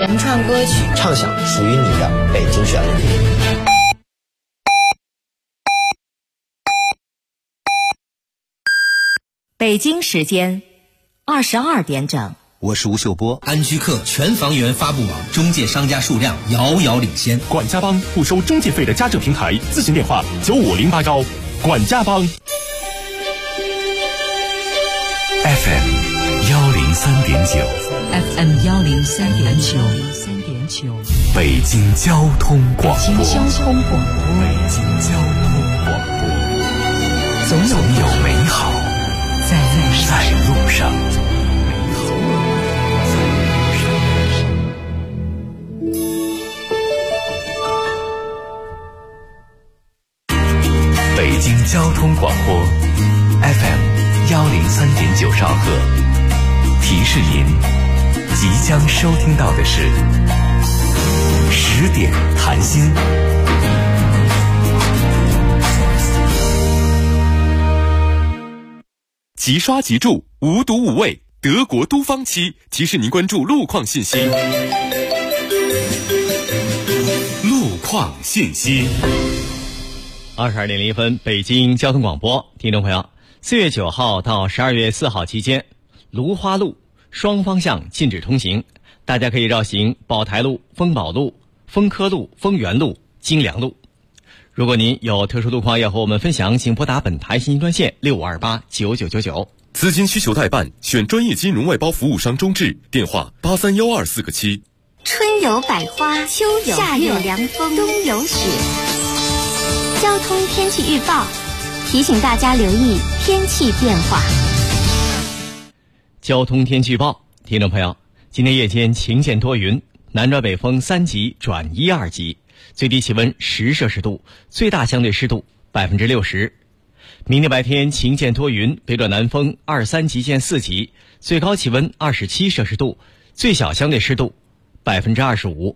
原创歌曲， 畅想属于你的北京旋律。 北京时间22点整。 我是吴秀波。 安居客全房源发布网中介商家数量遥遥领先。 管家帮不收中介费的家政平台，咨询电话95081。管家帮。 FM 103.9 FM 103.9 北京交通广播。 北京交通广播。 北京交通广播。总有美好在路上。北京交通广播 FM 103.9兆赫，提示您即将收听到的是10点谈心。 即刷即住，无毒无味，德国都方漆提示您关注路况信息。路况信息。 22点01分，北京交通广播，听众朋友，4月9号到12月4号期间，芦花路双方向禁止通行，大家可以绕行宝台路、丰宝路、丰科路、丰源路、金良路。如果您有特殊路况要和我们分享，请拨打本台信息专线65289999。 资金需求代办，选专业金融外包服务商中智，电话83124个7。 春有百花，秋有夏有凉风，冬有雪。交通天气预报提醒大家留意天气变化。 交通天气预报，听众朋友，今天夜间晴间多云，南转北风3级转1、2级，最低气温10摄氏度，最大相对湿度60%。明天白天晴间多云，北转南风2、3级见4级，最高气温27摄氏度，最小相对湿度25%。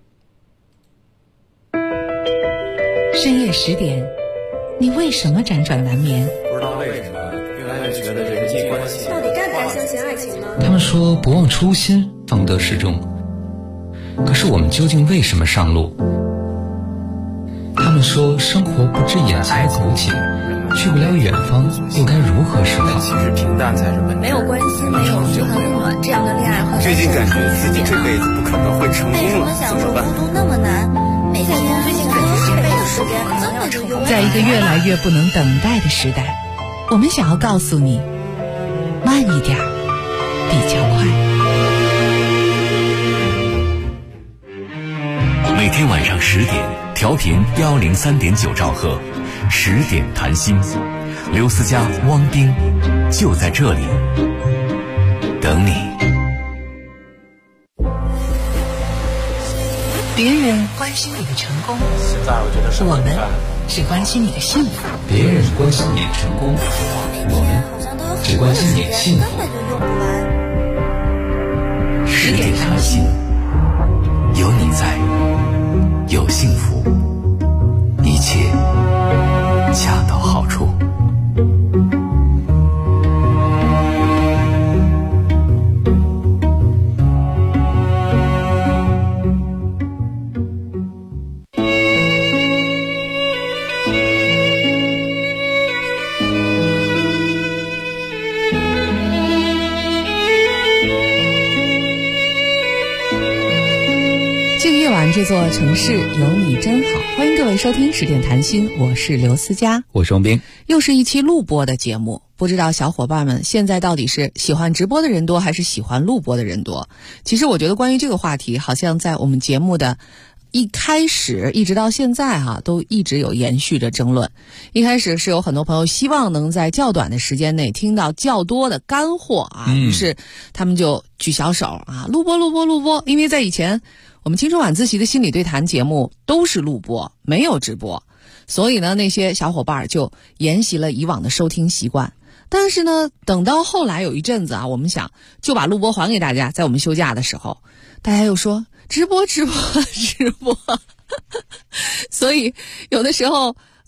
深夜10点，你为什么辗转难眠？ 不知道为什么越来越觉得人际关系到底该不该相信爱情呢？ 他们说不忘初心方得始终，可是我们究竟为什么上路？他们说生活不止眼前苟且，去不了远方又该如何是好？ 其实平淡才是本质。 没有关系，没有平衡木了，这样的恋爱会最近感觉自己这辈子不可能会成功了， 为什么享受孤独那么难？每天最近感觉这辈子时间那么长。 在一个越来越不能等待的时代，我们想要告诉你，慢一点比较快。 每天晚上10点，调频103.9兆赫，10点谈心，刘思佳、汪冰就在这里等你。 别人关心你的成功， 现在我觉得我们只关心你的幸福。 别人关心你的成功，我们只关心你的幸福。 10点谈心，有你在，有幸福，一切恰到好处。 这座城市有你真好，欢迎各位收听10点谈心，我是刘思佳， 我是王斌。 又是一期录播的节目，不知道小伙伴们现在到底是喜欢直播的人多还是喜欢录播的人多？其实我觉得关于这个话题，好像在我们节目的一开始一直到现在都一直有延续着争论。一开始是有很多朋友希望能在较短的时间内听到较多的干货于是他们就举小手录播，因为在以前我们青春晚自习的心理对谈节目都是录播，没有直播，所以呢，那些小伙伴就沿袭了以往的收听习惯。但是呢，等到后来有一阵子我们想就把录播还给大家，在我们休假的时候，大家又说直播。所以有的时候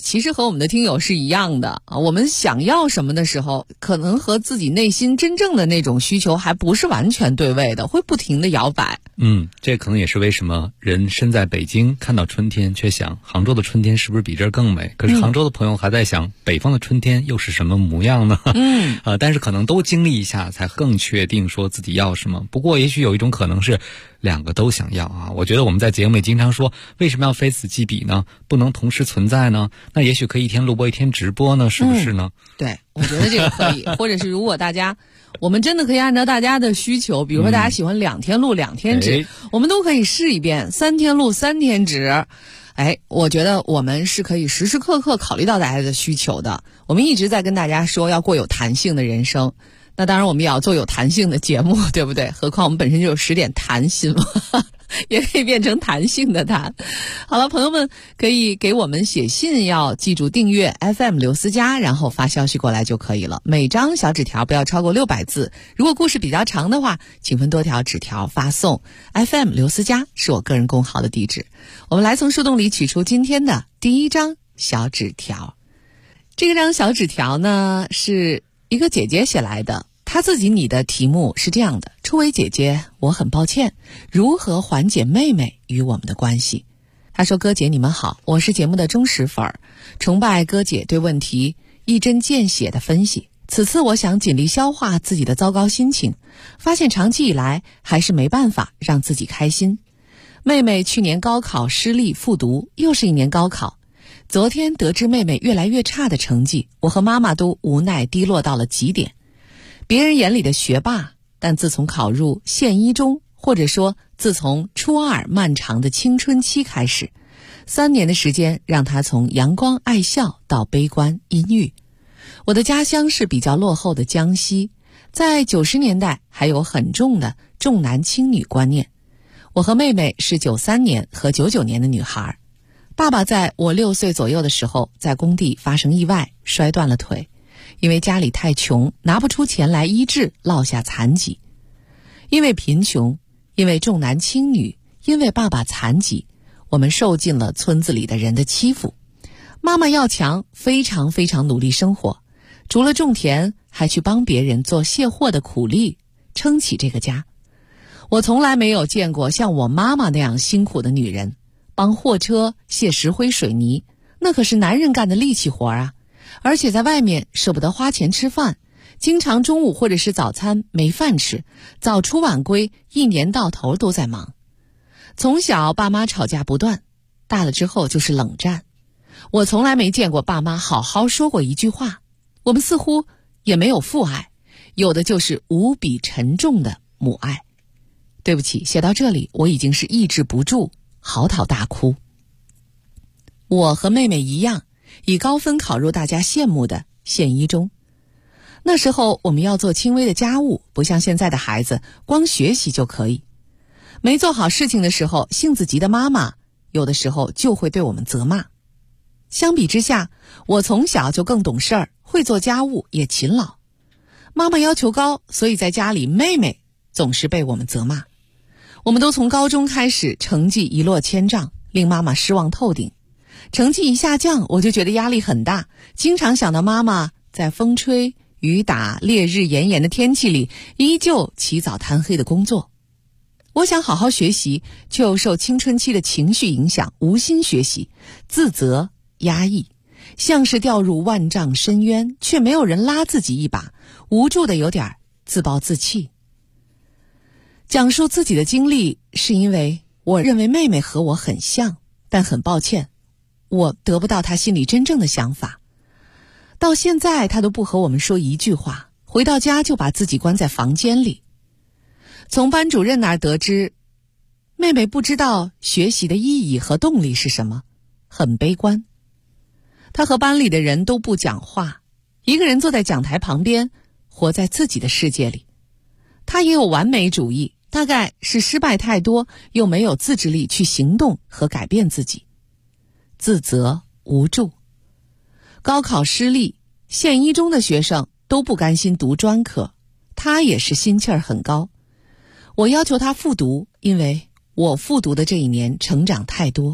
其实和我们的听友是一样的啊。我们想要什么的时候，可能和自己内心真正的那种需求还不是完全对位的，会不停的摇摆。 这可能也是为什么人身在北京看到春天，却想杭州的春天是不是比这儿更美？可是杭州的朋友还在想，北方的春天又是什么模样呢？但是可能都经历一下，才更确定说自己要什么。不过也许有一种可能是两个都想要啊。我觉得我们在节目里经常说，为什么要非此即彼呢？不能同时存在呢？那也许可以一天录播一天直播呢，是不是呢？ 对，我觉得这个可以。或者是如果我们真的可以按照大家的需求，比如说大家喜欢2天录2天直，我们都可以试一遍3天录3天直。我觉得我们是可以时时刻刻考虑到大家的需求的。我们一直在跟大家说要过有弹性的人生，那当然我们也要做有弹性的节目，对不对？何况我们本身就有10点弹性嘛，也可以变成弹性的弹。好了，朋友们可以给我们写信，要记住订阅 FM 刘思佳，然后发消息过来就可以了。每张小纸条不要超过600字，如果故事比较长的话，请分多条纸条发送。FM 刘思佳是我个人公号的地址。我们来从树洞里取出今天的第一张小纸条。这张小纸条呢，是一个姐姐写来的，她自己拟的题目是这样的：初为姐姐，我很抱歉，如何缓解妹妹与我们的关系？她说，哥姐你们好，我是节目的忠实粉儿，崇拜哥姐对问题一针见血的分析。此次我想尽力消化自己的糟糕心情，发现长期以来还是没办法让自己开心。妹妹去年高考失利复读，又是一年高考。昨天得知妹妹越来越差的成绩，我和妈妈都无奈低落到了极点。别人眼里的学霸，但自从考入县一中，或者说自从初2漫长的青春期开始，3年的时间让她从阳光爱笑到悲观阴郁。我的家乡是比较落后的江西，在90年代还有很重的重男轻女观念。我和妹妹是93年和99年的女孩。爸爸在我6岁左右的时候，在工地发生意外，摔断了腿。因为家里太穷，拿不出钱来医治，落下残疾。因为贫穷，因为重男轻女，因为爸爸残疾，我们受尽了村子里的人的欺负。妈妈要强，非常非常努力生活，除了种田，还去帮别人做卸货的苦力，撑起这个家。我从来没有见过像我妈妈那样辛苦的女人，帮货车卸石灰水泥，那可是男人干的力气活啊。而且在外面舍不得花钱吃饭，经常中午或者是早餐没饭吃，早出晚归，一年到头都在忙。从小爸妈吵架不断，大了之后就是冷战。我从来没见过爸妈好好说过一句话，我们似乎也没有父爱，有的就是无比沉重的母爱。对不起，写到这里我已经是抑制不住嚎啕大哭。我和妹妹一样，以高分考入大家羡慕的县一中。那时候我们要做轻微的家务，不像现在的孩子光学习就可以。没做好事情的时候，性子急的妈妈有的时候就会对我们责骂。相比之下，我从小就更懂事儿，会做家务，也勤劳。妈妈要求高，所以在家里妹妹总是被我们责骂。我们都从高中开始成绩一落千丈，令妈妈失望透顶。成绩一下降，我就觉得压力很大，经常想到妈妈在风吹雨打烈日炎炎的天气里依旧起早贪黑的工作。我想好好学习，却又受青春期的情绪影响，无心学习，自责压抑，像是掉入万丈深渊，却没有人拉自己一把，无助的有点自暴自弃。讲述自己的经历，是因为我认为妹妹和我很像，但很抱歉，我得不到她心里真正的想法。到现在她都不和我们说一句话，回到家就把自己关在房间里。从班主任那儿得知，妹妹不知道学习的意义和动力是什么，很悲观。她和班里的人都不讲话，一个人坐在讲台旁边，活在自己的世界里。她也有完美主义，大概是失败太多，又没有自制力去行动和改变自己。自责无助，高考失利，县一中的学生都不甘心读专科，他也是心气儿很高。我要求他复读，因为我复读的这一年成长太多，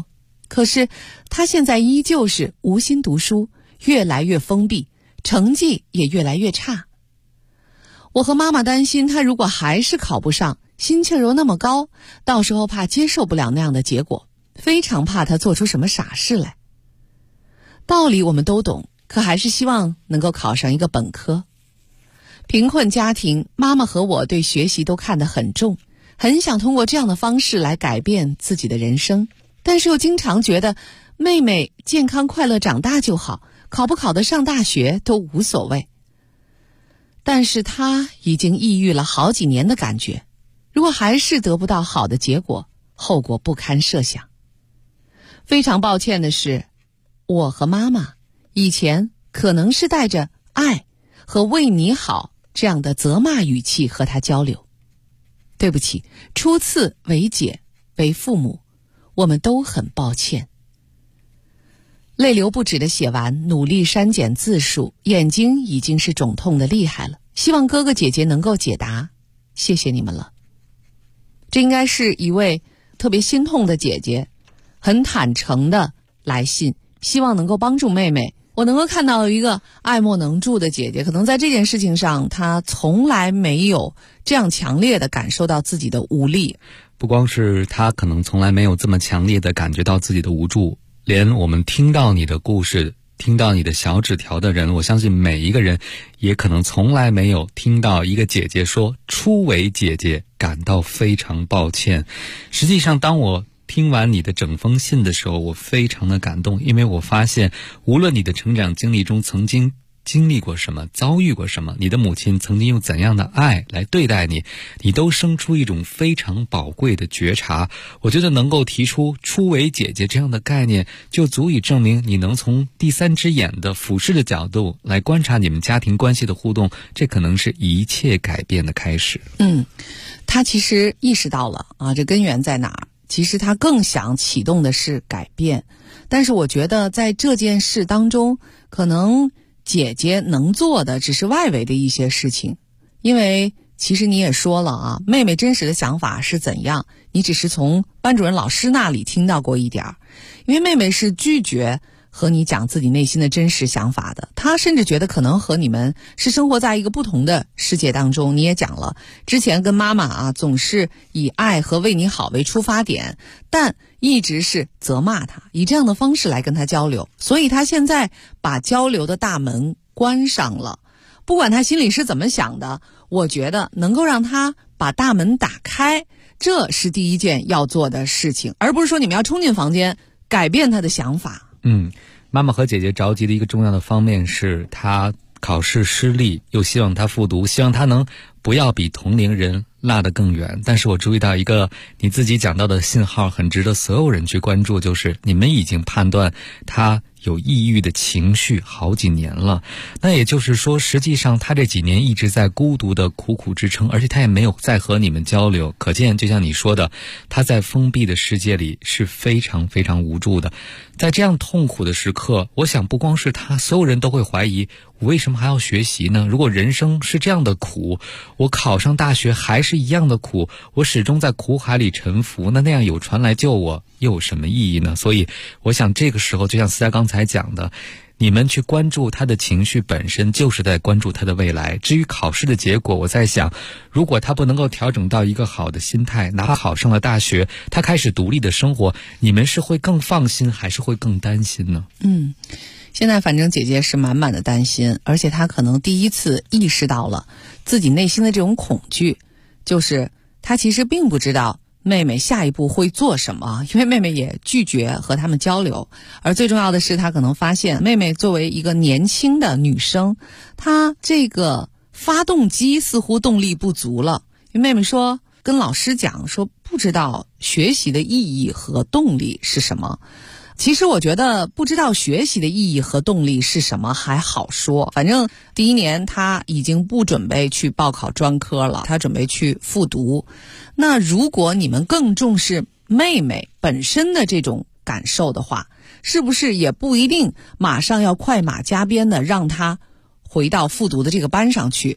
可是她现在依旧是无心读书，越来越封闭，成绩也越来越差。我和妈妈担心她如果还是考不上，心气儿又那么高，到时候怕接受不了那样的结果，非常怕她做出什么傻事来。道理我们都懂，可还是希望能够考上一个本科。贫困家庭，妈妈和我对学习都看得很重，很想通过这样的方式来改变自己的人生，但是又经常觉得妹妹健康快乐长大就好，考不考得上大学都无所谓。但是她已经抑郁了好几年的感觉，如果还是得不到好的结果，后果不堪设想。非常抱歉的是，我和妈妈以前可能是带着爱和为你好这样的责骂语气和她交流。对不起，初次为姐为父母，我们都很抱歉。泪流不止地写完，努力删减字数，眼睛已经是肿痛的厉害了，希望哥哥姐姐能够解答，谢谢你们了。这应该是一位特别心痛的姐姐，很坦诚的来信，希望能够帮助妹妹。我能够看到一个爱莫能助的姐姐，可能在这件事情上她从来没有这样强烈的感受到自己的无力。 不光是她可能从来没有这么强烈的感觉到自己的无助，连我们听到你的故事，听到你的小纸条的人，我相信每一个人也可能从来没有听到一个姐姐说初为姐姐感到非常抱歉。实际上当我听完你的整封信的时候，我非常的感动，因为我发现无论你的成长经历中曾经经历过什么，遭遇过什么，你的母亲曾经用怎样的爱来对待你，你都生出一种非常宝贵的觉察。我觉得能够提出初为姐姐这样的概念，就足以证明你能从第三只眼的俯视的角度来观察你们家庭关系的互动，这可能是一切改变的开始。 他其实意识到了啊，这根源在哪儿？其实他更想启动的是改变，但是我觉得在这件事当中，可能姐姐能做的只是外围的一些事情。因为其实你也说了啊，妹妹真实的想法是怎样，你只是从班主任老师那里听到过一点儿。因为妹妹是拒绝和你讲自己内心的真实想法的，她甚至觉得可能和你们是生活在一个不同的世界当中。你也讲了，之前跟妈妈啊总是以爱和为你好为出发点，但一直是责骂她，以这样的方式来跟她交流，所以她现在把交流的大门关上了。不管她心里是怎么想的，我觉得能够让她把大门打开，这是第一件要做的事情，而不是说你们要冲进房间改变她的想法。 妈妈和姐姐着急的一个重要的方面是她考试失利，又希望她复读，希望她能不要比同龄人落得更远。但是我注意到一个你自己讲到的信号很值得所有人去关注，就是你们已经判断她有抑郁的情绪好几年了。那也就是说，实际上她这几年一直在孤独的苦苦支撑，而且她也没有再和你们交流。可见就像你说的，她在封闭的世界里是非常非常无助的。在这样痛苦的时刻，我想不光是她，所有人都会怀疑，我为什么还要学习呢？如果人生是这样的苦，我考上大学还是一样的苦，我始终在苦海里沉浮，那样有船来救我又有什么意义呢？所以我想这个时候就像思佳刚才讲的，你们去关注他的情绪本身就是在关注他的未来。至于考试的结果，我在想，如果他不能够调整到一个好的心态，哪怕考上了大学，他开始独立的生活，你们是会更放心还是会更担心呢？ 现在反正姐姐是满满的担心，而且她可能第一次意识到了自己内心的这种恐惧，就是她其实并不知道妹妹下一步会做什么，因为妹妹也拒绝和他们交流。而最重要的是，她可能发现妹妹作为一个年轻的女生，她这个发动机似乎动力不足了。因为妹妹说跟老师讲说不知道学习的意义和动力是什么。其实我觉得不知道学习的意义和动力是什么还好说，反正第一年他已经不准备去报考专科了，他准备去复读。那如果你们更重视妹妹本身的这种感受的话，是不是也不一定马上要快马加鞭的让她回到复读的这个班上去？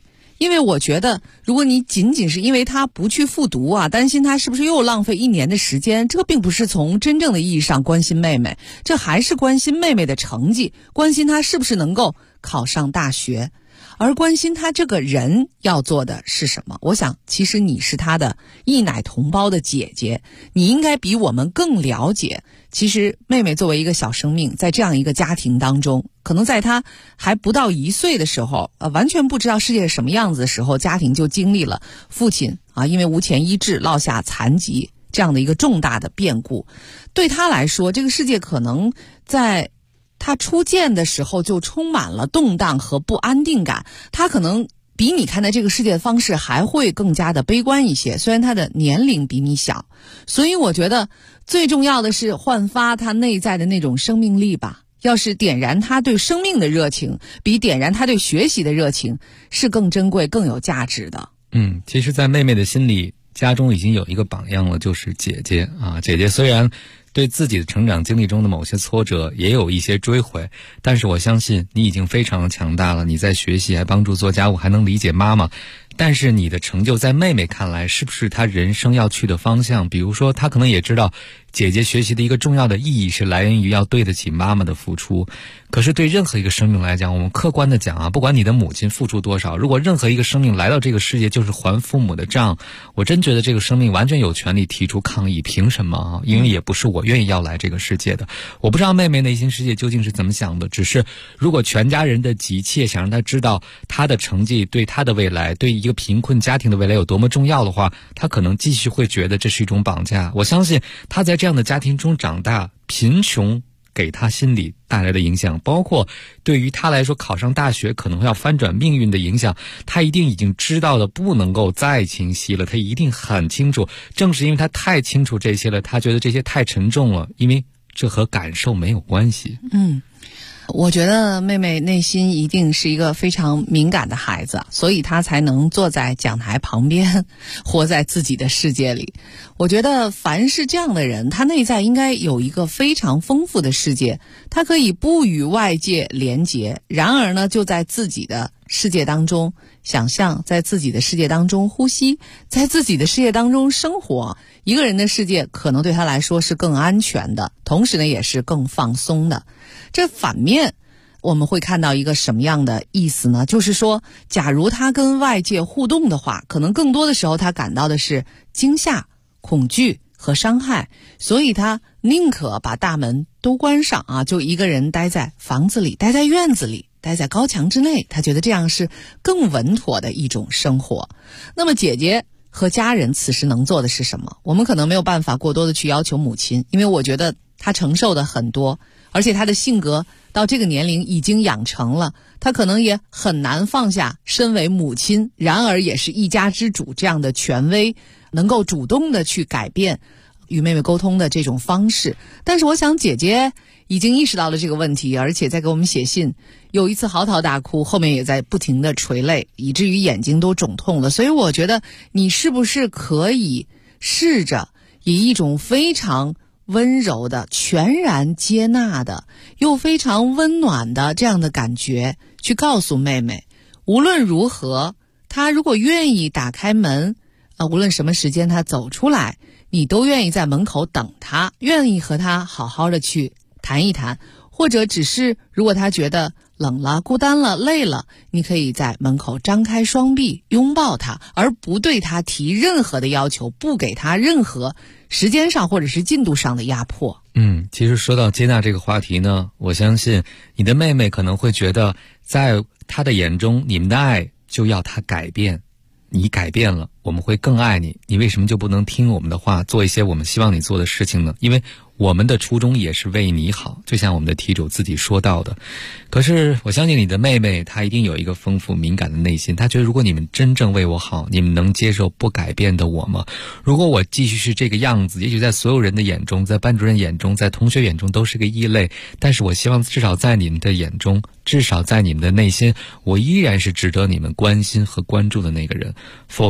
因为我觉得如果你仅仅是因为他不去复读啊，担心他是不是又浪费1年的时间，这并不是从真正的意义上关心妹妹，这还是关心妹妹的成绩，关心她是不是能够考上大学，而关心她这个人要做的是什么。我想其实你是她的一奶同胞的姐姐，你应该比我们更了解，其实妹妹作为一个小生命，在这样一个家庭当中，可能在她还不到1岁的时候，完全不知道世界是什么样子的时候，家庭就经历了父亲因为无钱医治落下残疾这样的一个重大的变故。对她来说，这个世界可能在她初见的时候就充满了动荡和不安定感，她可能比你看待这个世界的方式还会更加的悲观一些，虽然她的年龄比你小。所以我觉得最重要的是焕发她内在的那种生命力吧，要是点燃她对生命的热情，比点燃她对学习的热情是更珍贵更有价值的。 其实在妹妹的心里，家中已经有一个榜样了，就是姐姐啊。姐姐虽然对自己的成长经历中的某些挫折也有一些追悔，但是我相信你已经非常强大了，你在学习，还帮助做家务，还能理解妈妈。但是你的成就在妹妹看来是不是她人生要去的方向？比如说她可能也知道姐姐学习的一个重要的意义是来源于要对得起妈妈的付出。可是对任何一个生命来讲，我们客观的讲啊，不管你的母亲付出多少，如果任何一个生命来到这个世界就是还父母的账，我真觉得这个生命完全有权利提出抗议，凭什么啊？因为也不是我愿意要来这个世界的。我不知道妹妹内心世界究竟是怎么想的，只是如果全家人的急切想让她知道她的成绩对她的未来，对一个贫困家庭的未来有多么重要的话，她可能继续会觉得这是一种绑架。我相信她在这样的家庭中长大，贫穷给她心理带来的影响，包括对于她来说考上大学可能要翻转命运的影响，她一定已经知道了不能够再清晰了，她一定很清楚。正是因为她太清楚这些了，她觉得这些太沉重了，因为这和感受没有关系。 我觉得妹妹内心一定是一个非常敏感的孩子，所以她才能坐在讲台旁边，活在自己的世界里。我觉得凡是这样的人，他内在应该有一个非常丰富的世界，他可以不与外界连结，然而呢，就在自己的世界当中想象，在自己的世界当中呼吸，在自己的世界当中生活。一个人的世界可能对他来说是更安全的，同时呢也是更放松的。这反面我们会看到一个什么样的意思呢？就是说假如他跟外界互动的话，可能更多的时候他感到的是惊吓、恐惧和伤害，所以他宁可把大门都关上啊，就一个人待在房子里，待在院子里，待在高墙之内，他觉得这样是更稳妥的一种生活。那么姐姐和家人此时能做的是什么？我们可能没有办法过多的去要求母亲，因为我觉得她承受的很多，而且她的性格到这个年龄已经养成了，她可能也很难放下身为母亲，然而也是一家之主这样的权威，能够主动的去改变与妹妹沟通的这种方式。但是我想姐姐已经意识到了这个问题，而且在给我们写信，有一次嚎啕大哭，后面也在不停的垂泪，以至于眼睛都肿痛了。所以我觉得你是不是可以试着以一种非常温柔的、全然接纳的又非常温暖的这样的感觉去告诉妹妹，无论如何她如果愿意打开门，无论什么时间她走出来，你都愿意在门口等她，愿意和她好好的去谈一谈，或者只是如果她觉得冷了、孤单了、累了，你可以在门口张开双臂拥抱她，而不对她提任何的要求，不给她任何时间上或者是进度上的压迫。 其实说到接纳这个话题呢，我相信你的妹妹可能会觉得在她的眼中，你们的爱就要她改变，你改变了，我们会更爱你，你为什么就不能听我们的话，做一些我们希望你做的事情呢？因为我们的初衷也是为你好，就像我们的题主自己说到的。可是我相信你的妹妹她一定有一个丰富敏感的内心，她觉得如果你们真正为我好，你们能接受不改变的我吗？如果我继续是这个样子，也许在所有人的眼中，在班主任眼中，在同学眼中都是个异类，但是我希望至少在你们的眼中，至少在你们的内心，我依然是值得你们关心和关注的那个人。否则当她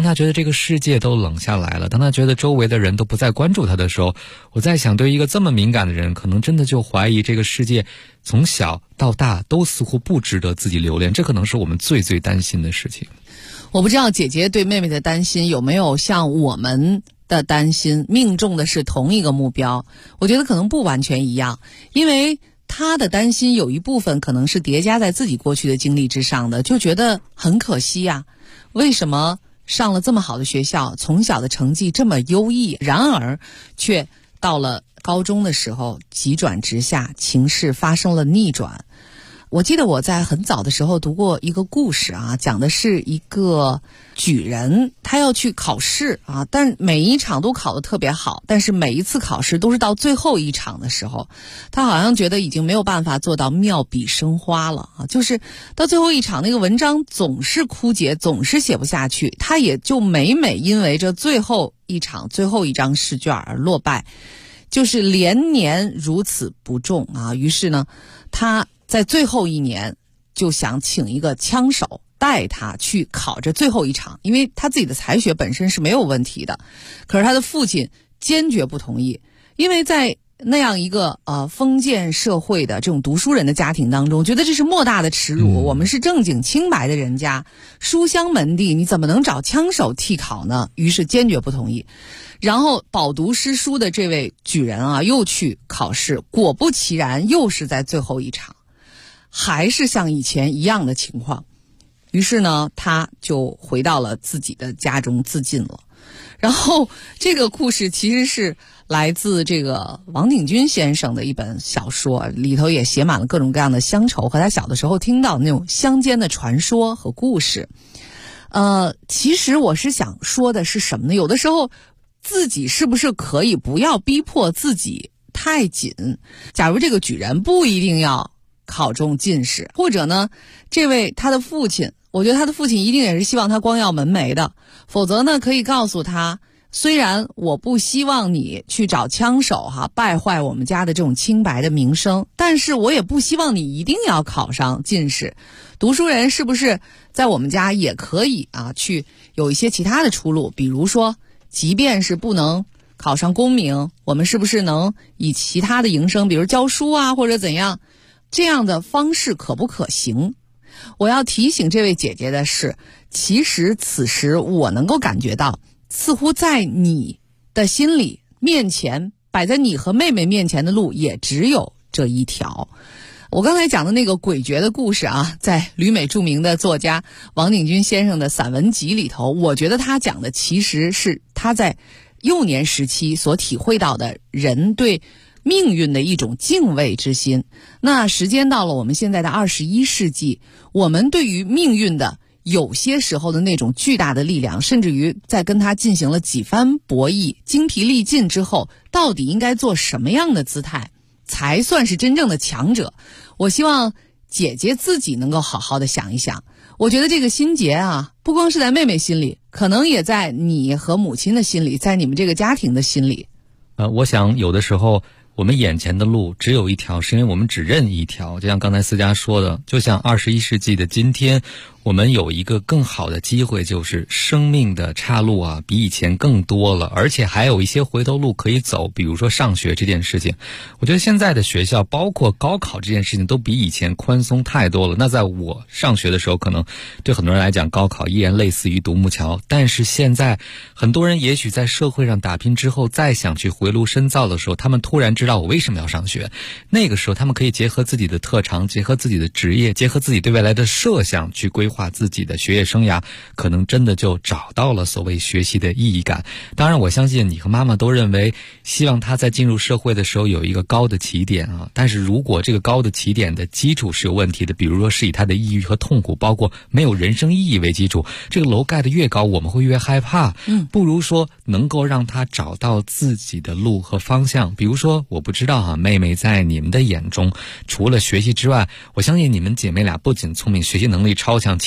他觉得这个世界都冷下来了，当他觉得周围的人都不再关注他的时候，我在想，对于一个这么敏感的人，可能真的就怀疑这个世界从小到大都似乎不值得自己留恋，这可能是我们最最担心的事情。 我不知道姐姐对妹妹的担心有没有像我们的担心命中的是同一个目标，我觉得可能不完全一样，因为她的担心有一部分可能是叠加在自己过去的经历之上的，就觉得很可惜呀，为什么上了这么好的学校，从小的成绩这么优异，然而却到了高中的时候急转直下，情势发生了逆转。我记得我在很早的时候读过一个故事啊，讲的是一个举人，他要去考试啊，但每一场都考得特别好，但是每一次考试都是到最后一场的时候，他好像觉得已经没有办法做到妙笔生花了啊，就是到最后一场那个文章总是枯竭，总是写不下去，他也就每因为这最后一场最后一张试卷而落败，就是连年如此不中啊。于是呢，他在最后一年就想请一个枪手带他去考这最后一场，因为他自己的才学本身是没有问题的，可是他的父亲坚决不同意，因为在那样一个封建社会的这种读书人的家庭当中，觉得这是莫大的耻辱，我们是正经清白的人家，书香门第，你怎么能找枪手替考呢？于是坚决不同意。然后饱读诗书的这位举人啊，又去考试，果不其然，又是在最后一场，还是像以前一样的情况。于是呢，他就回到了自己的家中自尽了。然后这个故事其实是来自这个王鼎钧先生的一本小说，里头也写满了各种各样的乡愁和他小的时候听到的那种乡间的传说和故事。其实我是想说的是什么呢？有的时候自己是不是可以不要逼迫自己太紧？假如这个举人不一定要考中进士，或者呢，这位他的父亲，我觉得他的父亲一定也是希望他光耀门楣的，否则呢，可以告诉他，虽然我不希望你去找枪手败坏我们家的这种清白的名声，但是我也不希望你一定要考上进士。读书人是不是在我们家也可以去有一些其他的出路？比如说，即便是不能考上功名，我们是不是能以其他的营生，比如教书或者怎样？这样的方式可不可行？我要提醒这位姐姐的是，其实此时我能够感觉到，似乎在你的心里面前，摆在你和妹妹面前的路也只有这一条。我刚才讲的那个诡谲的故事在旅美著名的作家王鼎钧先生的散文集里头，我觉得他讲的其实是他在幼年时期所体会到的人对命运的一种敬畏之心。那时间到了我们现在的21世纪，我们对于命运的有些时候的那种巨大的力量，甚至于在跟他进行了几番博弈，精疲力尽之后，到底应该做什么样的姿态才算是真正的强者？我希望姐姐自己能够好好的想一想。我觉得这个心结不光是在妹妹心里，可能也在你和母亲的心里，在你们这个家庭的心里。 我想有的时候我们眼前的路只有一条，是因为我们只认一条。就像刚才思佳说的，就像21世纪的今天，我们有一个更好的机会，就是生命的岔路比以前更多了，而且还有一些回头路可以走。比如说上学这件事情，我觉得现在的学校包括高考这件事情都比以前宽松太多了。那在我上学的时候，可能对很多人来讲高考依然类似于独木桥，但是现在很多人也许在社会上打拼之后，再想去回炉深造的时候，他们突然知道我为什么要上学。那个时候他们可以结合自己的特长，结合自己的职业，结合自己对未来的设想，去规划自己的学业生涯，可能真的就找到了所谓学习的意义感。当然我相信你和妈妈都认为，希望他在进入社会的时候有一个高的起点但是如果这个高的起点的基础是有问题的，比如说是以他的抑郁和痛苦，包括没有人生意义为基础，这个楼盖得越高我们会越害怕。不如说能够让他找到自己的路和方向。比如说我不知道妹妹在你们的眼中除了学习之外，我相信你们姐妹俩不仅聪明，学习能力超强，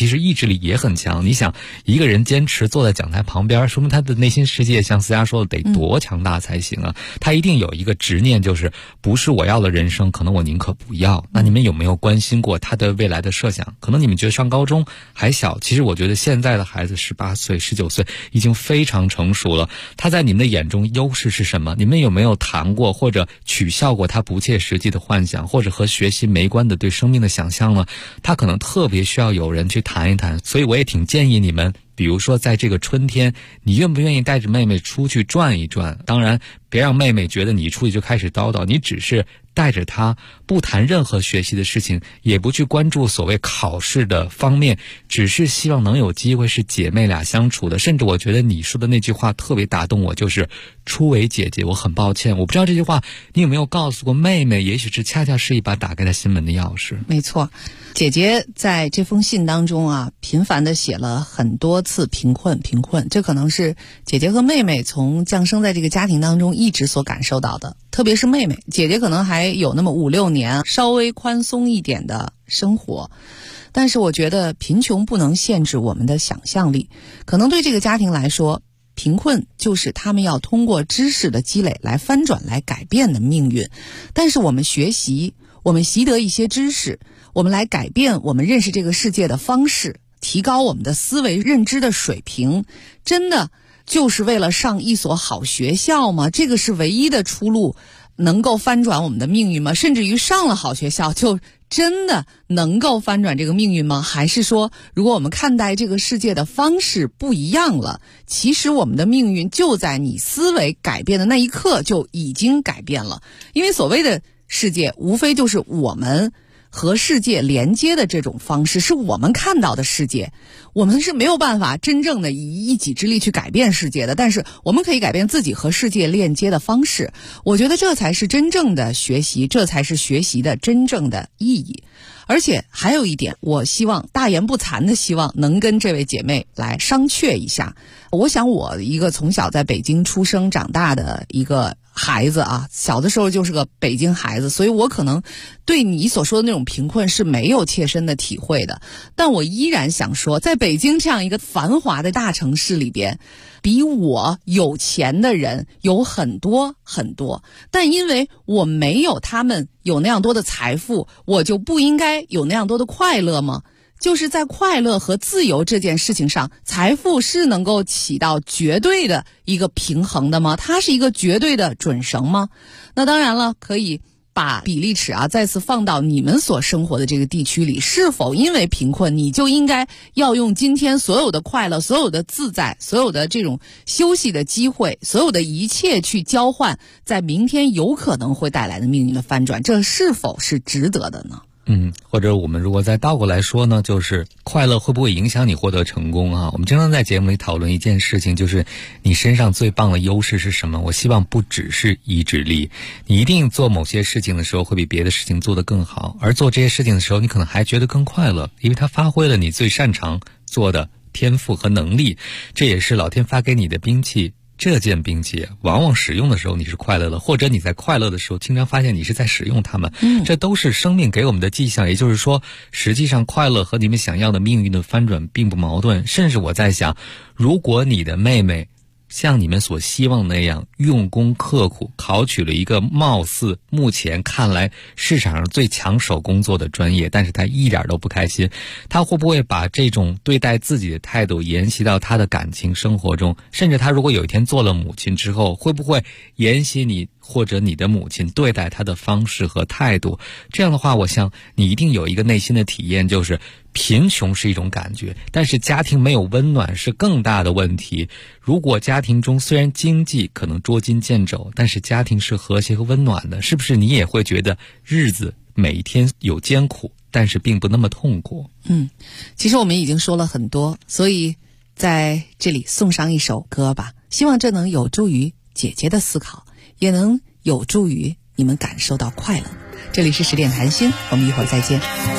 其实意志力也很强。你想，一个人坚持坐在讲台旁边，说明他的内心世界像思佳说的得多强大才行啊。他一定有一个执念，就是不是我要的人生，可能我宁可不要。那你们有没有关心过他的未来的设想？可能你们觉得上高中还小，其实我觉得现在的孩子18岁、19岁已经非常成熟了。他在你们的眼中优势是什么？你们有没有谈过或者取笑过他不切实际的幻想，或者和学习没关的对生命的想象呢？他可能特别需要有人去谈一谈。所以我也挺建议你们，比如说在这个春天，你愿不愿意带着妹妹出去转一转？当然别让妹妹觉得你一出去就开始叨叨，你只是带着她，不谈任何学习的事情，也不去关注所谓考试的方面，只是希望能有机会是姐妹俩相处的。甚至我觉得你说的那句话特别打动我，就是初为姐姐我很抱歉。我不知道这句话你有没有告诉过妹妹，也许是恰恰是一把打开她心门的钥匙。 没错，姐姐在这封信当中啊，频繁地写了很多次贫困，这可能是姐姐和妹妹从降生在这个家庭当中一直所感受到的。特别是妹妹，姐姐可能还有那么5-6年稍微宽松一点的生活，但是我觉得贫穷不能限制我们的想象力。可能对这个家庭来说，贫困就是他们要通过知识的积累来翻转、来改变的命运。但是我们学习，我们习得一些知识，我们来改变我们认识这个世界的方式，提高我们的思维认知的水平，真的就是为了上一所好学校吗？这个是唯一的出路，能够翻转我们的命运吗？甚至于上了好学校就真的能够翻转这个命运吗？还是说，如果我们看待这个世界的方式不一样了，其实我们的命运就在你思维改变的那一刻就已经改变了？因为所谓的世界无非就是我们和世界连接的这种方式，是我们看到的世界。我们是没有办法真正的以一己之力去改变世界的，但是我们可以改变自己和世界链接的方式。我觉得这才是真正的学习，这才是学习的真正的意义。而且还有一点，我希望大言不惭的希望能跟这位姐妹来商榷一下。我想我一个从小在北京出生长大的一个孩子啊，小的时候就是个北京孩子，所以我可能对你所说的那种贫困是没有切身的体会的。但我依然想说，在北京这样一个繁华的大城市里边，比我有钱的人有很多很多，但因为我没有他们有那样多的财富，我就不应该有那样多的快乐吗？就是在快乐和自由这件事情上，财富是能够起到绝对的一个平衡的吗？它是一个绝对的准绳吗？那当然了，可以把比例尺再次放到你们所生活的这个地区里，是否因为贫困你就应该要用今天所有的快乐、所有的自在、所有的这种休息的机会、所有的一切去交换在明天有可能会带来的命运的翻转？这是否是值得的呢？ 或者我们如果再倒过来说呢，就是快乐会不会影响你获得成功啊？我们经常在节目里讨论一件事情，就是你身上最棒的优势是什么？我希望不只是意志力，你一定做某些事情的时候会比别的事情做得更好，而做这些事情的时候你可能还觉得更快乐，因为它发挥了你最擅长做的天赋和能力。这也是老天发给你的兵器，这件兵器往往使用的时候你是快乐的，或者你在快乐的时候经常发现你是在使用它们，这都是生命给我们的迹象。也就是说，实际上快乐和你们想要的命运的翻转并不矛盾。甚至我在想，如果你的妹妹像你们所希望那样用功刻苦，考取了一个貌似目前看来市场上最抢手工作的专业，但是他一点都不开心，他会不会把这种对待自己的态度沿袭到他的感情生活中？甚至他如果有一天做了母亲之后，会不会沿袭你或者你的母亲对待他的方式和态度？这样的话，我想你一定有一个内心的体验，就是贫穷是一种感觉，但是家庭没有温暖是更大的问题。如果家庭中虽然经济可能捉襟见肘，但是家庭是和谐和温暖的，是不是你也会觉得日子每一天有艰苦，但是并不那么痛苦？ 其实我们已经说了很多，所以在这里送上一首歌吧，希望这能有助于姐姐的思考，也能有助于你们感受到快乐。这里是10点谈心，我们一会儿再见。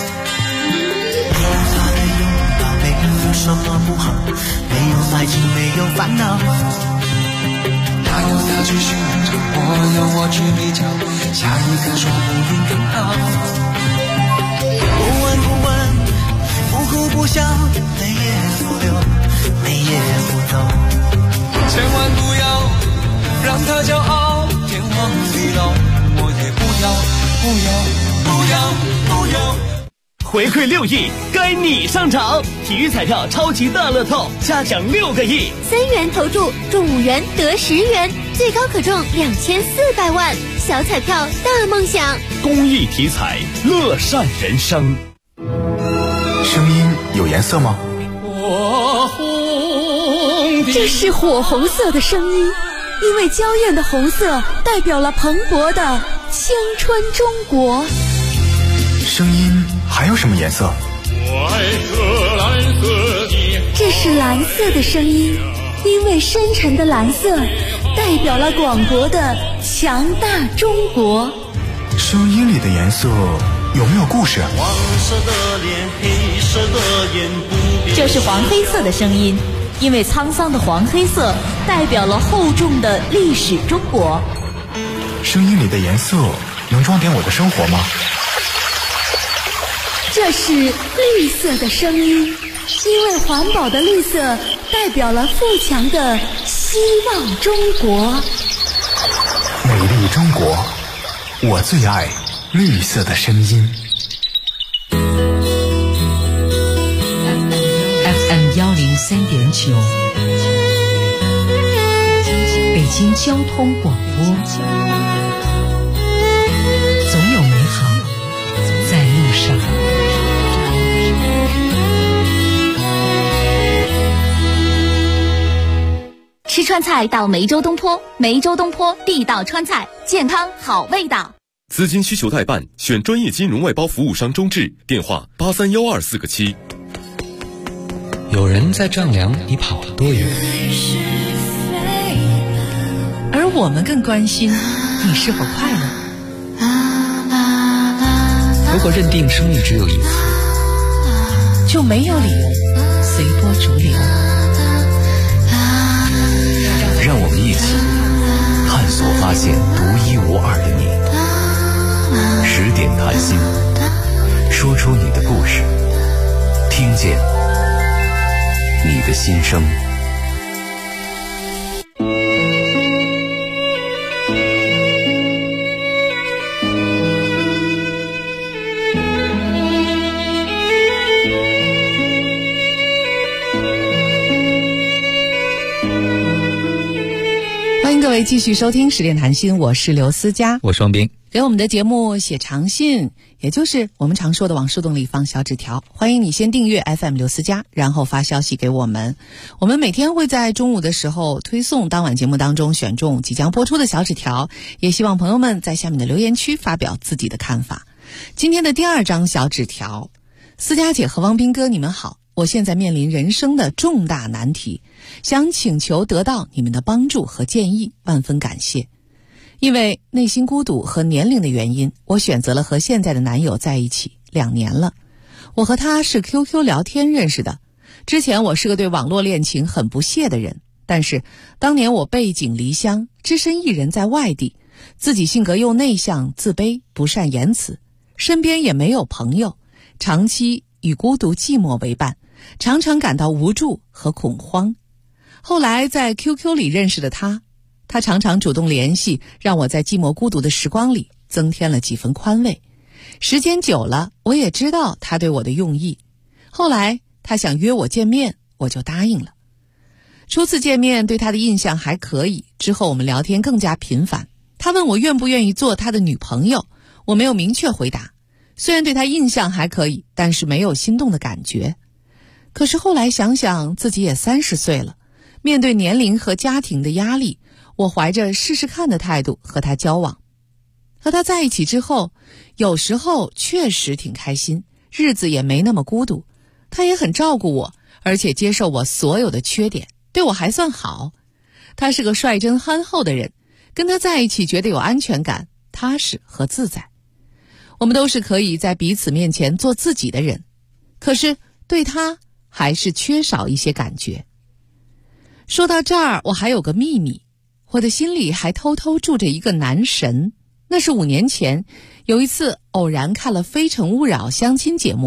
什么不好？没有爱情，没有烦恼。 他有他去寻找，我有我去比较，下一个说不定更好。 不问不问，不哭不不想泪也不流，泪也不走。 千万不要让他骄傲，天荒地老，我也不要。 回馈6亿，该你上场！体育彩票超级大乐透，下奖6个亿 ，3元投注中5元得10元，最高可中2400万，小彩票大梦想。 公益体彩，乐善人生。 声音有颜色吗？ 这是火红色的声音，因为娇艳的红色代表了蓬勃的青春中国。 声音还有什么颜色？ 我爱这蓝色的，这是蓝色的声音，因为深沉的蓝色代表了广博的强大中国。 声音里的颜色有没有故事？ 黄色的脸，黑色的眼，不变。 这是黄黑色的声音，因为沧桑的黄黑色代表了厚重的历史中国。 声音里的颜色能装点我的生活吗？ 这是绿色的声音，因为环保的绿色代表了富强的希望中国。 美丽中国，我最爱绿色的声音。 FM 103.9，北京交通广播，总有美好在路上。 吃川菜到梅州东坡，梅州东坡地道川菜，健康好味道。 资金需求代办，选专业金融外包服务商中智，电话831247个7。 有人在丈量你跑了多远， 而我们更关心你是否快乐。 如果认定生命只有一次， 就没有理由随波逐流。 让我们一起探索发现独一无二的你。10点谈心，说出你的故事，听见你的心声。 欢迎各位继续收听10点谈心，我是刘思佳， 我是王斌。 给我们的节目写长信，也就是我们常说的往树洞里放小纸条。欢迎你先订阅 FM 刘思佳，然后发消息给我们。我们每天会在中午的时候推送当晚节目当中选中即将播出的小纸条，也希望朋友们在下面的留言区发表自己的看法。今天的第2张小纸条，思佳姐和汪斌哥，你们好，我现在面临人生的重大难题，想请求得到你们的帮助和建议，万分感谢。因为内心孤独和年龄的原因，我选择了和现在的男友在一起2年了。我和他是 QQ 聊天认识的，之前我是个对网络恋情很不屑的人，但是当年我背井离乡，只身一人在外地，自己性格又内向自卑，不善言辞，身边也没有朋友，长期与孤独寂寞为伴，常常感到无助和恐慌。后来在 QQ 里认识了他常常主动联系，让我在寂寞孤独的时光里增添了几分宽慰。时间久了，我也知道他对我的用意。后来他想约我见面，我就答应了。初次见面对他的印象还可以，之后我们聊天更加频繁。他问我愿不愿意做他的女朋友，我没有明确回答。虽然对他印象还可以，但是没有心动的感觉。可是后来想想，自己也30岁了，面对年龄和家庭的压力，我怀着试试看的态度和他交往。和他在一起之后，有时候确实挺开心，日子也没那么孤独。他也很照顾我，而且接受我所有的缺点，对我还算好。他是个率真憨厚的人，跟他在一起觉得有安全感、踏实和自在。我们都是可以在彼此面前做自己的人，可是对他还是缺少一些感觉。说到这儿，我还有个秘密，我的心里还偷偷住着一个男神。那是5年前，有一次偶然看了《非诚勿扰》相亲节目，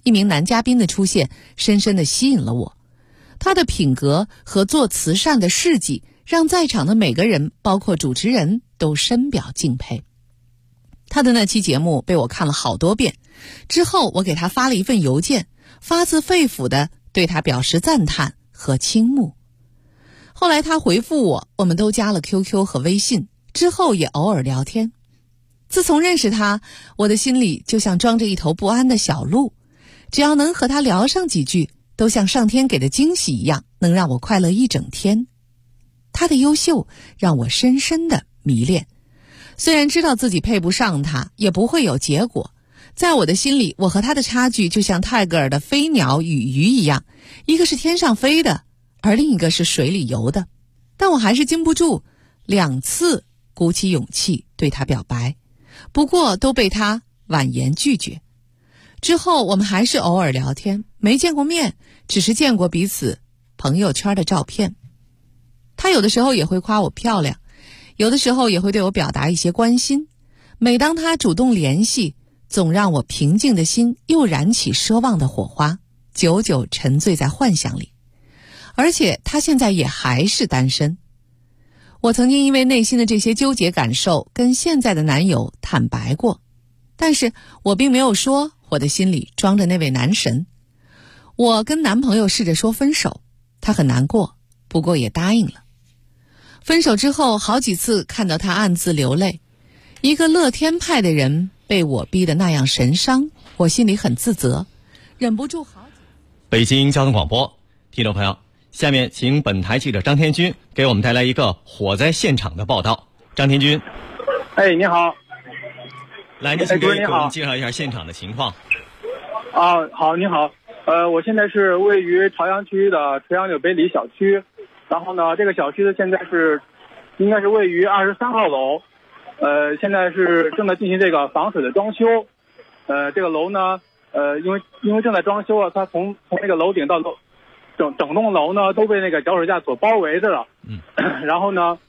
一名男嘉宾的出现深深地吸引了我。他的品格和做慈善的事迹让在场的每个人，包括主持人，都深表敬佩。他的那期节目被我看了好多遍，之后我给他发了一份邮件，发自肺腑地对他表示赞叹和倾慕。后来他回复我，我们都加了 QQ 和微信，之后也偶尔聊天。自从认识他，我的心里就像装着一头不安的小鹿，只要能和他聊上几句，都像上天给的惊喜一样，能让我快乐一整天。他的优秀让我深深的迷恋，虽然知道自己配不上他，也不会有结果，在我的心里，我和他的差距就像泰戈尔的飞鸟与鱼一样，一个是天上飞的，而另一个是水里游的。但我还是禁不住2次鼓起勇气对他表白，不过都被他婉言拒绝。之后我们还是偶尔聊天，没见过面，只是见过彼此朋友圈的照片。他有的时候也会夸我漂亮，有的时候也会对我表达一些关心。每当他主动联系，总让我平静的心又燃起奢望的火花，久久沉醉在幻想里。而且他现在也还是单身。我曾经因为内心的这些纠结感受跟现在的男友坦白过，但是我并没有说我的心里装着那位男神。我跟男朋友试着说分手，他很难过，不过也答应了。分手之后好几次看到他暗自流泪，一个乐天派的人被我逼得那样神伤，我心里很自责，忍不住北京交通广播，听众朋友，下面请本台记者张天军给我们带来一个火灾现场的报道。张天军， 你好。 来，你请给我们介绍一下现场的情况。 好，你好。我现在是位于朝阳区的朝阳纽北里小区，然后呢，这个小区的现在应该是位于23号楼，现在是正在进行这个防水的装修。这个楼呢，因为正在装修啊，它从那个楼顶到整栋楼呢都被那个脚手架所包围着了。然后呢，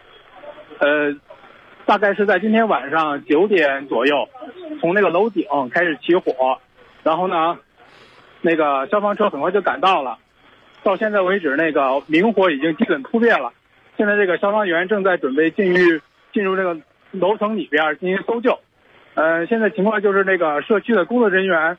大概是在今天晚上9点左右，从那个楼顶开始起火，然后呢，那个消防车很快就赶到了。到现在为止，那个明火已经基本扑灭了。现在这个消防员正在准备进入这个楼层里边进行搜救。现在情况就是那个社区的工作人员，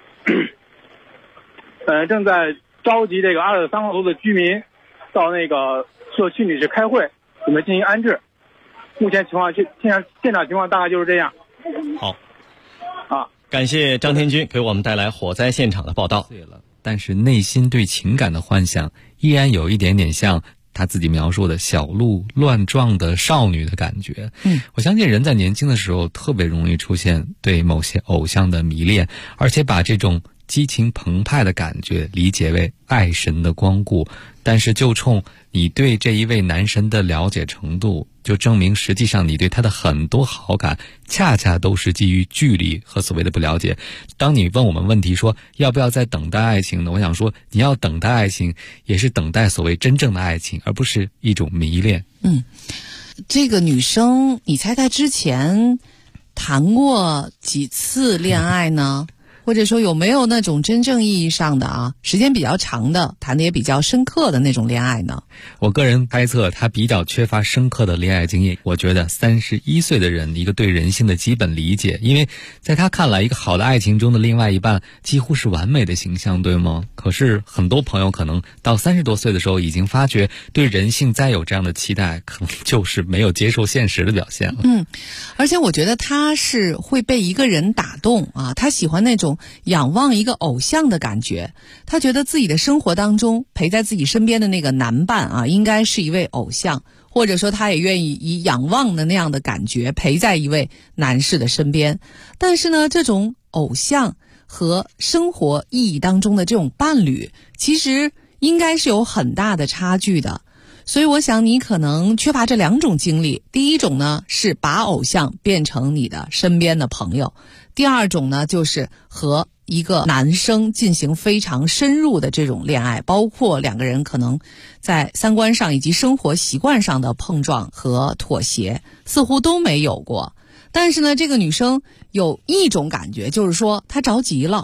正在召集这个23号楼的居民到那个社区里去开会，准备进行安置。目前现场情况大概就是这样。 好，感谢张天军给我们带来火灾现场的报道。 但是内心对情感的幻想依然有一点点像他自己描述的小鹿乱撞的少女的感觉。我相信人在年轻的时候特别容易出现对某些偶像的迷恋，而且把这种激情澎湃的感觉理解为爱神的光顾。但是就冲你对这一位男神的了解程度，就证明实际上你对他的很多好感恰恰都是基于距离和所谓的不了解。当你问我们问题说要不要再等待爱情呢，我想说你要等待爱情也是等待所谓真正的爱情，而不是一种迷恋。 这个女生你猜她之前谈过几次恋爱呢？或者说有没有那种真正意义上的时间比较长的，谈的也比较深刻的那种恋爱呢？ 我个人猜测他比较缺乏深刻的恋爱经验。我觉得31岁的人一个对人性的基本理解，因为在他看来一个好的爱情中的另外一半几乎是完美的形象，对吗？可是很多朋友可能到30多岁的时候已经发觉对人性再有这样的期待可能就是没有接受现实的表现了。 而且我觉得他是会被一个人打动他喜欢那种仰望一个偶像的感觉，他觉得自己的生活当中陪在自己身边的那个男伴应该是一位偶像，或者说他也愿意以仰望的那样的感觉陪在一位男士的身边。但是呢，这种偶像和生活意义当中的这种伴侣其实应该是有很大的差距的。所以我想你可能缺乏这2种经历。第一种呢是把偶像变成你的身边的朋友，第二种呢就是和一个男生进行非常深入的这种恋爱，包括2个人可能在三观上以及生活习惯上的碰撞和妥协似乎都没有过。但是呢，这个女生有一种感觉，就是说她着急了。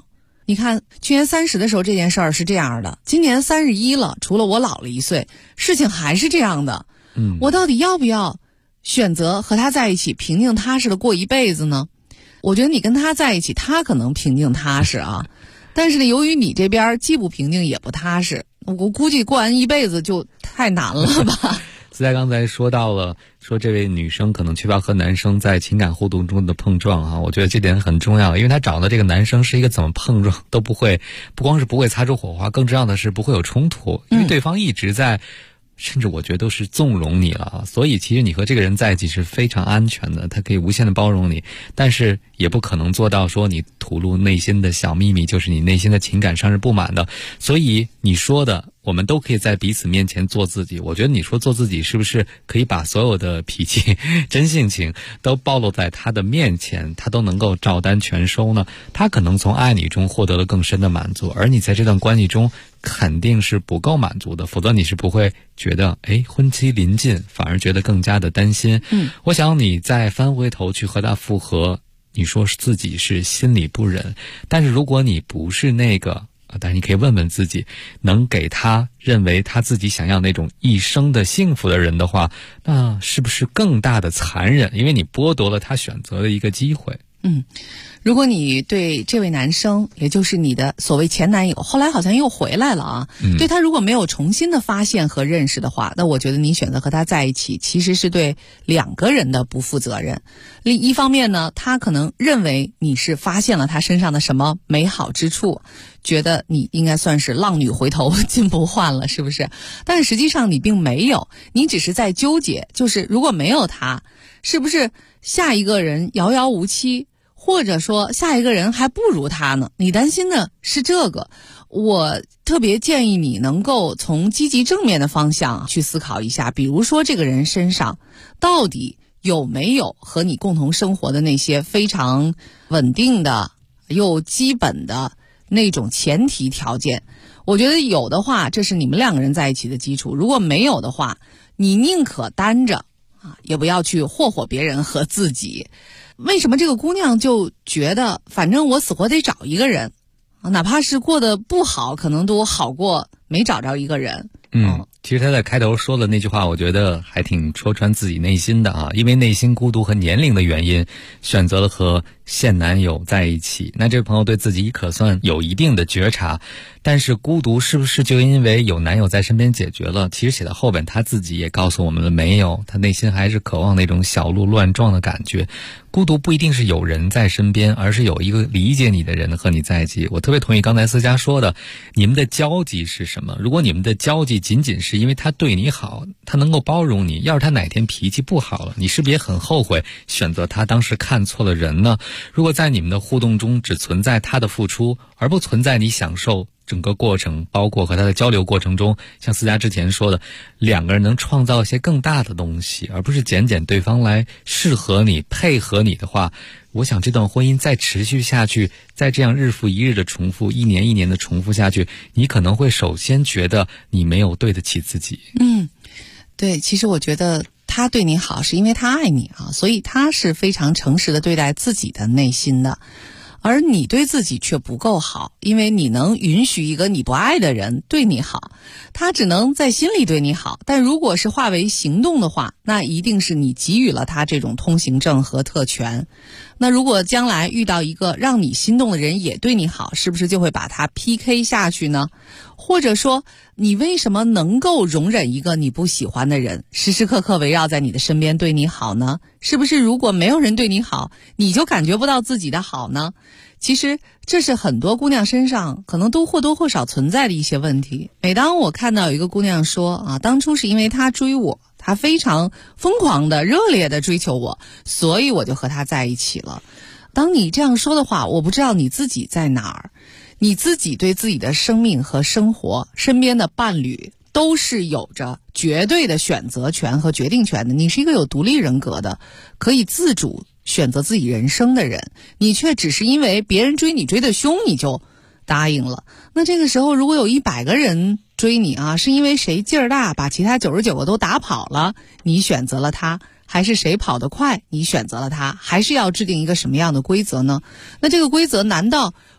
你看去年30的时候这件事儿是这样的，今年31了，除了我老了1岁，事情还是这样的。我到底要不要选择和他在一起平静踏实的过一辈子呢？我觉得你跟他在一起，他可能平静踏实啊，但是呢，由于你这边既不平静也不踏实，我估计过完一辈子就太难了吧。 思佳刚才说到了，说这位女生可能缺乏和男生在情感互动中的碰撞啊，我觉得这点很重要，因为她找的这个男生是一个怎么碰撞都不会，不光是不会擦出火花，更重要的是不会有冲突，因为对方一直在甚至我觉得都是纵容你了，所以其实你和这个人在一起是非常安全的，他可以无限的包容你，但是也不可能做到说你吐露内心的小秘密，就是你内心的情感上是不满的。所以你说的我们都可以在彼此面前做自己，我觉得你说做自己是不是可以把所有的脾气真性情都暴露在他的面前，他都能够照单全收呢？他可能从爱你中获得了更深的满足，而你在这段关系中肯定是不够满足的，否则你是不会觉得婚期临近，反而觉得更加的担心。我想你再翻回头去和他复合，你说自己是心里不忍，但是如果你不是那个，但是你可以问问自己，能给他认为他自己想要那种一生的幸福的人的话，那是不是更大的残忍？因为你剥夺了他选择的一个机会。 如果你对这位男生，也就是你的所谓前男友，后来好像又回来了啊，对他如果没有重新的发现和认识的话，那我觉得你选择和他在一起，其实是对两个人的不负责任。另一方面呢，他可能认为你是发现了他身上的什么美好之处，觉得你应该算是浪女回头金不换了，是不是？但实际上你并没有，你只是在纠结，就是如果没有他，是不是下一个人遥遥无期，或者说下一个人还不如他呢？你担心的是这个。我特别建议你能够从积极正面的方向去思考一下，比如说这个人身上到底有没有和你共同生活的那些非常稳定的又基本的那种前提条件。我觉得有的话，这是你们两个人在一起的基础，如果没有的话，你宁可单着也不要去霍霍别人和自己。为什么这个姑娘就觉得反正我死活得找一个人，哪怕是过得不好，可能都好过没找着一个人。 其实他在开头说的那句话，我觉得还挺戳穿自己内心的啊，因为内心孤独和年龄的原因，选择了和现男友在一起。那这位朋友对自己可算有一定的觉察，但是孤独是不是就因为有男友在身边解决了？其实写到后边他自己也告诉我们了，没有，他内心还是渴望那种小鹿乱撞的感觉。孤独不一定是有人在身边，而是有一个理解你的人和你在一起。我特别同意刚才思佳说的，你们的交集是什么？如果你们的交集仅仅是因为他对你好，他能够包容你，要是他哪天脾气不好了，你是不是也很后悔选择他当时看错了人呢？如果在你们的互动中只存在他的付出，而不存在你享受整个过程，包括和他的交流过程中，像思佳之前说的，两个人能创造一些更大的东西，而不是拣对方来适合你配合你的话，我想这段婚姻再持续下去，再这样日复一日的重复，一年一年的重复下去，你可能会首先觉得你没有对得起自己。 对，其实我觉得他对你好是因为他爱你啊，所以他是非常诚实的对待自己的内心的。而你对自己却不够好，因为你能允许一个你不爱的人对你好，他只能在心里对你好，但如果是化为行动的话，那一定是你给予了他这种通行证和特权。那如果将来遇到一个让你心动的人也对你好，是不是就会把他 PK 下去呢？或者说，你为什么能够容忍一个你不喜欢的人时时刻刻围绕在你的身边对你好呢？是不是如果没有人对你好，你就感觉不到自己的好呢？其实这是很多姑娘身上可能都或多或少存在的一些问题。每当我看到有一个姑娘说当初是因为他追我，他非常疯狂的热烈的追求我，所以我就和他在一起了。当你这样说的话，我不知道你自己在哪儿，你自己对自己的生命和生活，身边的伴侣都是有着绝对的选择权和决定权的。你是一个有独立人格的，可以自主选择自己人生的人，你却只是因为别人追你追得凶，你就答应了。那这个时候如果有100个人追你是因为谁劲儿大把其他99个都打跑了，你选择了他，还是谁跑得快你选择了他，还是要制定一个什么样的规则呢？那这个规则难道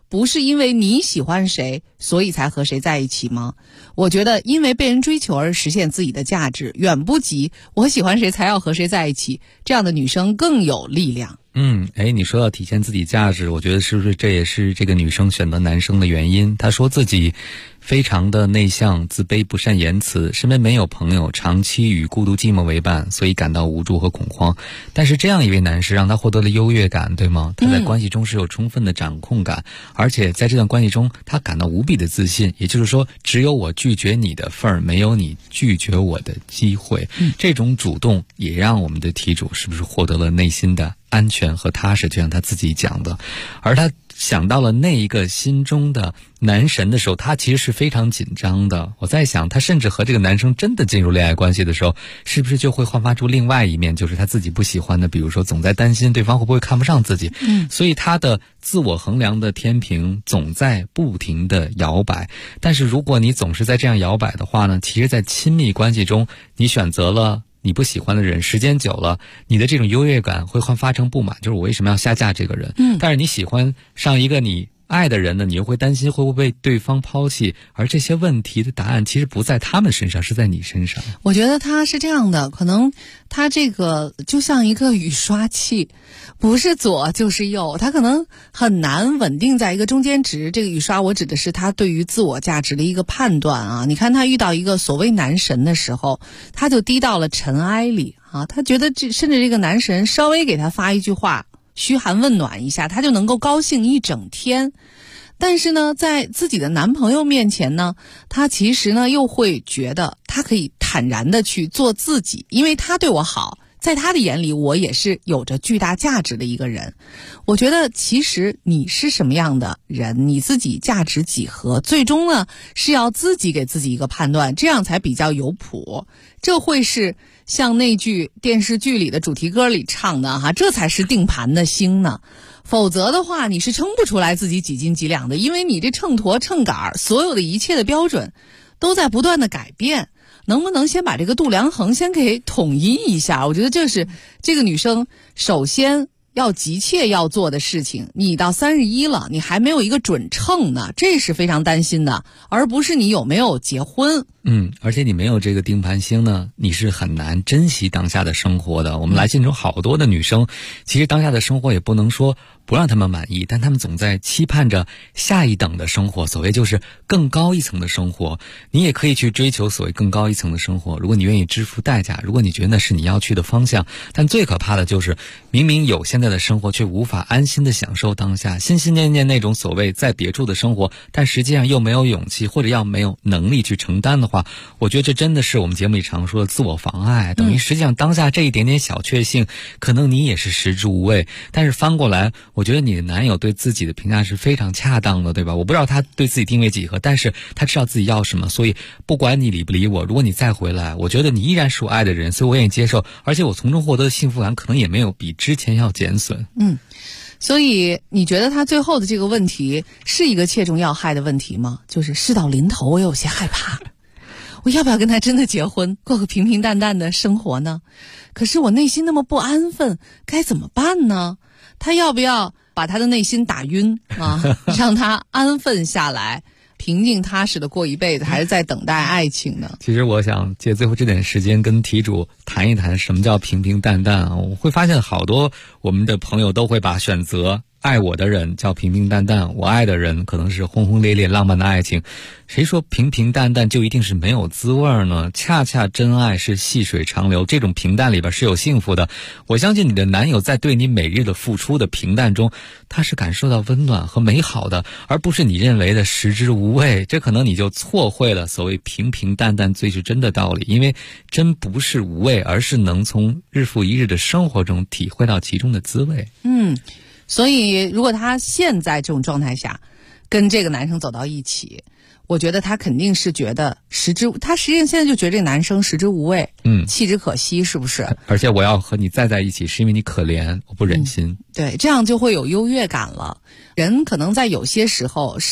不是因为你喜欢谁所以才和谁在一起吗？我觉得因为被人追求而实现自己的价值，远不及我喜欢谁才要和谁在一起，这样的女生更有力量。 你说到体现自己价值，我觉得是不是这也是这个女生选择男生的原因？她说自己非常的内向、自卑、不善言辞，身边没有朋友，长期与孤独寂寞为伴，所以感到无助和恐慌。但是这样一位男士让她获得了优越感，对吗？他在关系中是有充分的掌控感，而且在这段关系中他感到无比的自信，也就是说只有我拒绝你的份儿，没有你拒绝我的机会。这种主动也让我们的题主是不是获得了内心的安全和踏实，就像他自己讲的。而他想到了那一个心中的男神的时候，他其实是非常紧张的。我在想，他甚至和这个男生真的进入恋爱关系的时候，是不是就会焕发出另外一面，就是他自己不喜欢的，比如说总在担心对方会不会看不上自己。所以他的自我衡量的天平总在不停的摇摆。但是如果你总是在这样摇摆的话呢，其实在亲密关系中，你选择了你不喜欢的人，时间久了，你的这种优越感会焕发成不满，就是我为什么要下架这个人？但是你喜欢上一个你爱的人呢，你又会担心会不会被对方抛弃，而这些问题的答案其实不在他们身上，是在你身上。 我觉得他是这样的，可能他这个就像一个雨刷器，不是左就是右，他可能很难稳定在一个中间值。这个雨刷我指的是他对于自我价值的一个判断啊。你看他遇到一个所谓男神的时候，他就低到了尘埃里啊，他觉得甚至这个男神稍微给他发一句话，嘘寒问暖一下，他就能够高兴一整天。但是呢，在自己的男朋友面前呢，他其实呢又会觉得他可以坦然的去做自己，因为他对我好，在他的眼里我也是有着巨大价值的一个人。我觉得其实你是什么样的人，你自己价值几何，最终呢是要自己给自己一个判断，这样才比较有谱。这会是像那句电视剧里的主题歌里唱的哈，这才是定盘的星呢。否则的话，你是称不出来自己几斤几两的，因为你这秤砣秤杆所有的一切的标准都在不断的改变。能不能先把这个度量衡先给统一一下？我觉得这是这个女生首先要急切要做的事情。你到31了，你还没有一个准秤呢，这是非常担心的，而不是你有没有结婚。 而且你没有这个定盘星呢，你是很难珍惜当下的生活的。我们来信中好多的女生，其实当下的生活也不能说不让他们满意，但他们总在期盼着下一等的生活，所谓就是更高一层的生活。你也可以去追求所谓更高一层的生活，如果你愿意支付代价，如果你觉得那是你要去的方向。但最可怕的就是明明有现在的生活，却无法安心的享受当下，心心念念那种所谓在别处的生活，但实际上又没有勇气或者要没有能力去承担的话，我觉得这真的是我们节目里常说的自我妨碍。等于实际上当下这一点点小确幸，可能你也是食之无味。但是翻过来，我觉得你的男友对自己的评价是非常恰当的，对吧？我不知道他对自己定位几何，但是他知道自己要什么，所以不管你理不理我，如果你再回来，我觉得你依然是我爱的人，所以我愿意接受，而且我从中获得的幸福感可能也没有比之前要减损。 所以你觉得他最后的这个问题是一个切中要害的问题吗？就是事到临头，我有些害怕，我要不要跟他真的结婚，过个平平淡淡的生活呢？可是我内心那么不安分，该怎么办呢？他要不要把他的内心打晕啊，让他安分下来，平静踏实的过一辈子，还是在等待爱情呢？ 其实我想借最后这点时间跟题主谈一谈什么叫平平淡淡啊。我会发现好多我们的朋友都会把选择爱我的人叫平平淡淡，我爱的人可能是轰轰烈烈浪漫的爱情。谁说平平淡淡就一定是没有滋味呢？恰恰真爱是细水长流，这种平淡里边是有幸福的。我相信你的男友在对你每日的付出的平淡中，他是感受到温暖和美好的，而不是你认为的食之无味。这可能你就错会了所谓平平淡淡最是真的道理，因为真不是无味，而是能从日复一日的生活中体会到其中的滋味。 所以如果他现在这种状态下跟这个男生走到一起，我觉得他肯定是觉得他实际上现在就觉得这个男生食之无味，弃之可惜，是不是？ 而且我要和你再在一起是因为你可怜，我不忍心。 对，这样就会有优越感了。人可能在有些时候是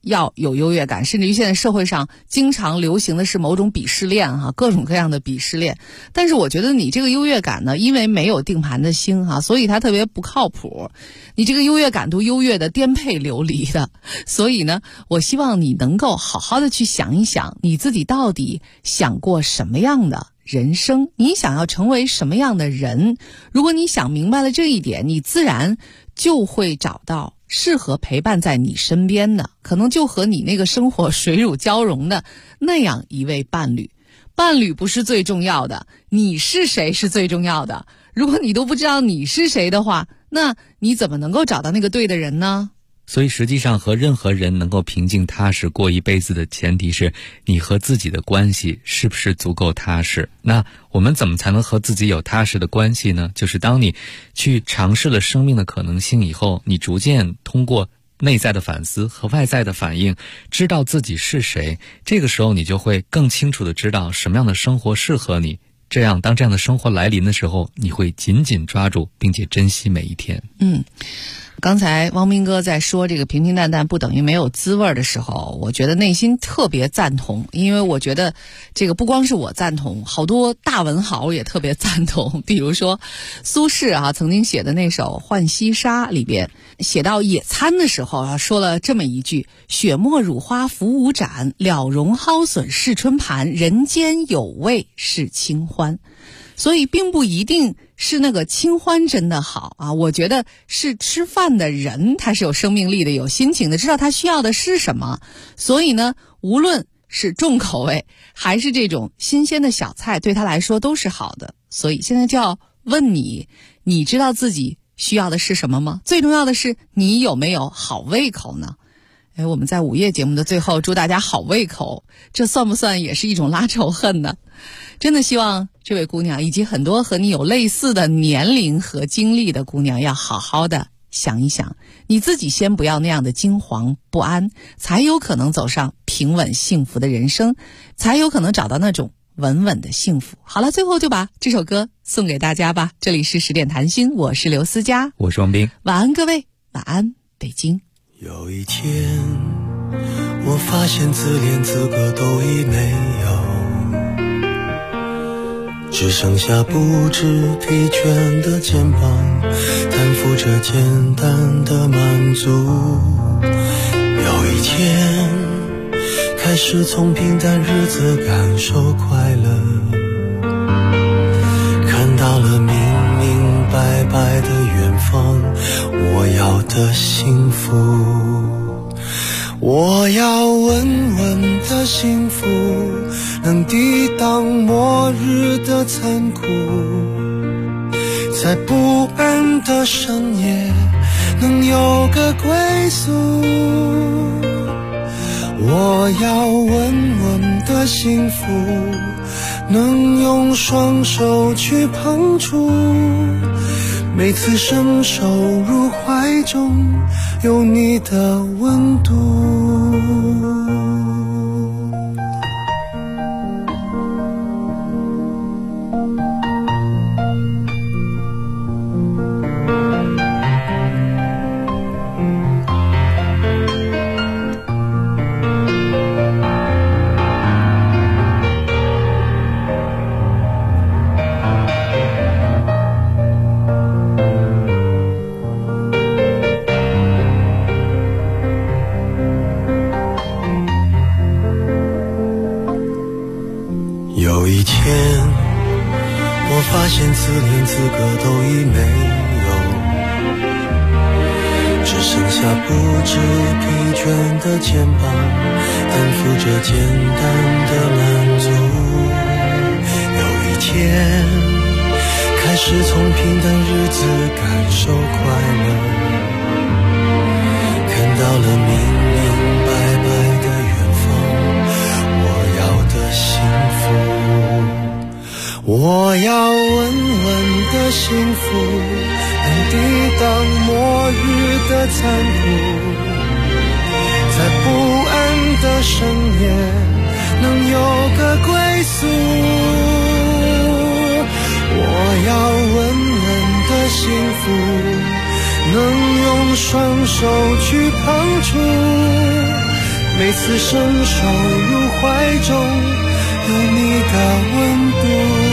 要有优越感，甚至于现在社会上经常流行的是某种鄙视链哈，各种各样的鄙视链。但是我觉得你这个优越感呢，因为没有定盘的心哈，所以它特别不靠谱。你这个优越感都优越的颠沛流离的，所以呢，我希望你能够好好的去想一想，你自己到底想过什么样的人生，你想要成为什么样的人。如果你想明白了这一点，你自然就会找到适合陪伴在你身边的，可能就和你那个生活水乳交融的那样一位伴侣。伴侣不是最重要的，你是谁是最重要的。如果你都不知道你是谁的话，那你怎么能够找到那个对的人呢？ 所以实际上和任何人能够平静踏实过一辈子的前提是你和自己的关系是不是足够踏实。那我们怎么才能和自己有踏实的关系呢？就是当你去尝试了生命的可能性以后，你逐渐通过内在的反思和外在的反应知道自己是谁，这个时候你就会更清楚地知道什么样的生活适合你，这样当这样的生活来临的时候，你会紧紧抓住并且珍惜每一天。 刚才汪斌哥在说这个平平淡淡不等于没有滋味的时候，我觉得内心特别赞同，因为我觉得这个不光是我赞同，好多大文豪也特别赞同。比如说苏轼曾经写的那首《浣溪沙》里边写到野餐的时候说了这么一句：雪沫乳花浮无盏，了茸蒿笋是春盘，人间有味是清欢。所以并不一定是那个清欢真的好啊，我觉得是吃饭的人他是有生命力的，有心情的，知道他需要的是什么。所以呢，无论是重口味还是这种新鲜的小菜，对他来说都是好的。所以现在就要问你，你知道自己需要的是什么吗？最重要的是你有没有好胃口呢？我们在午夜节目的最后祝大家好胃口，这算不算也是一种拉仇恨呢？真的希望这位姑娘以及很多和你有类似的年龄和经历的姑娘要好好的想一想，你自己先不要那样的惊惶不安，才有可能走上平稳幸福的人生，才有可能找到那种稳稳的幸福。好了，最后就把这首歌送给大家吧。这里是10点谈心，我是刘思佳， 我是王斌， 晚安各位，晚安北京。 有一天我发现自怜资格都已没有，只剩下不知疲倦的肩膀，担负着简单的满足。有一天开始从平淡日子感受快乐，看到了明明白白的远方，我要的幸福。我要稳稳的幸福，能抵挡末日的残酷，在不安的深夜能有个归宿。我要稳稳的幸福，能用双手去碰触，每次伸手入怀中有你的温度。有一天我发现自怜资格都已没有，只剩下不知疲倦的肩膀，担负着简单的满足。有一天开始从平淡日子感受快乐，看到了明明白白的远方，我要的幸福。我要稳稳的幸福，能抵挡末日的残酷，在不安的深夜能有个归宿。我要稳稳的幸福，能用双手去碰触， 每次伸手入怀中，有你的温度。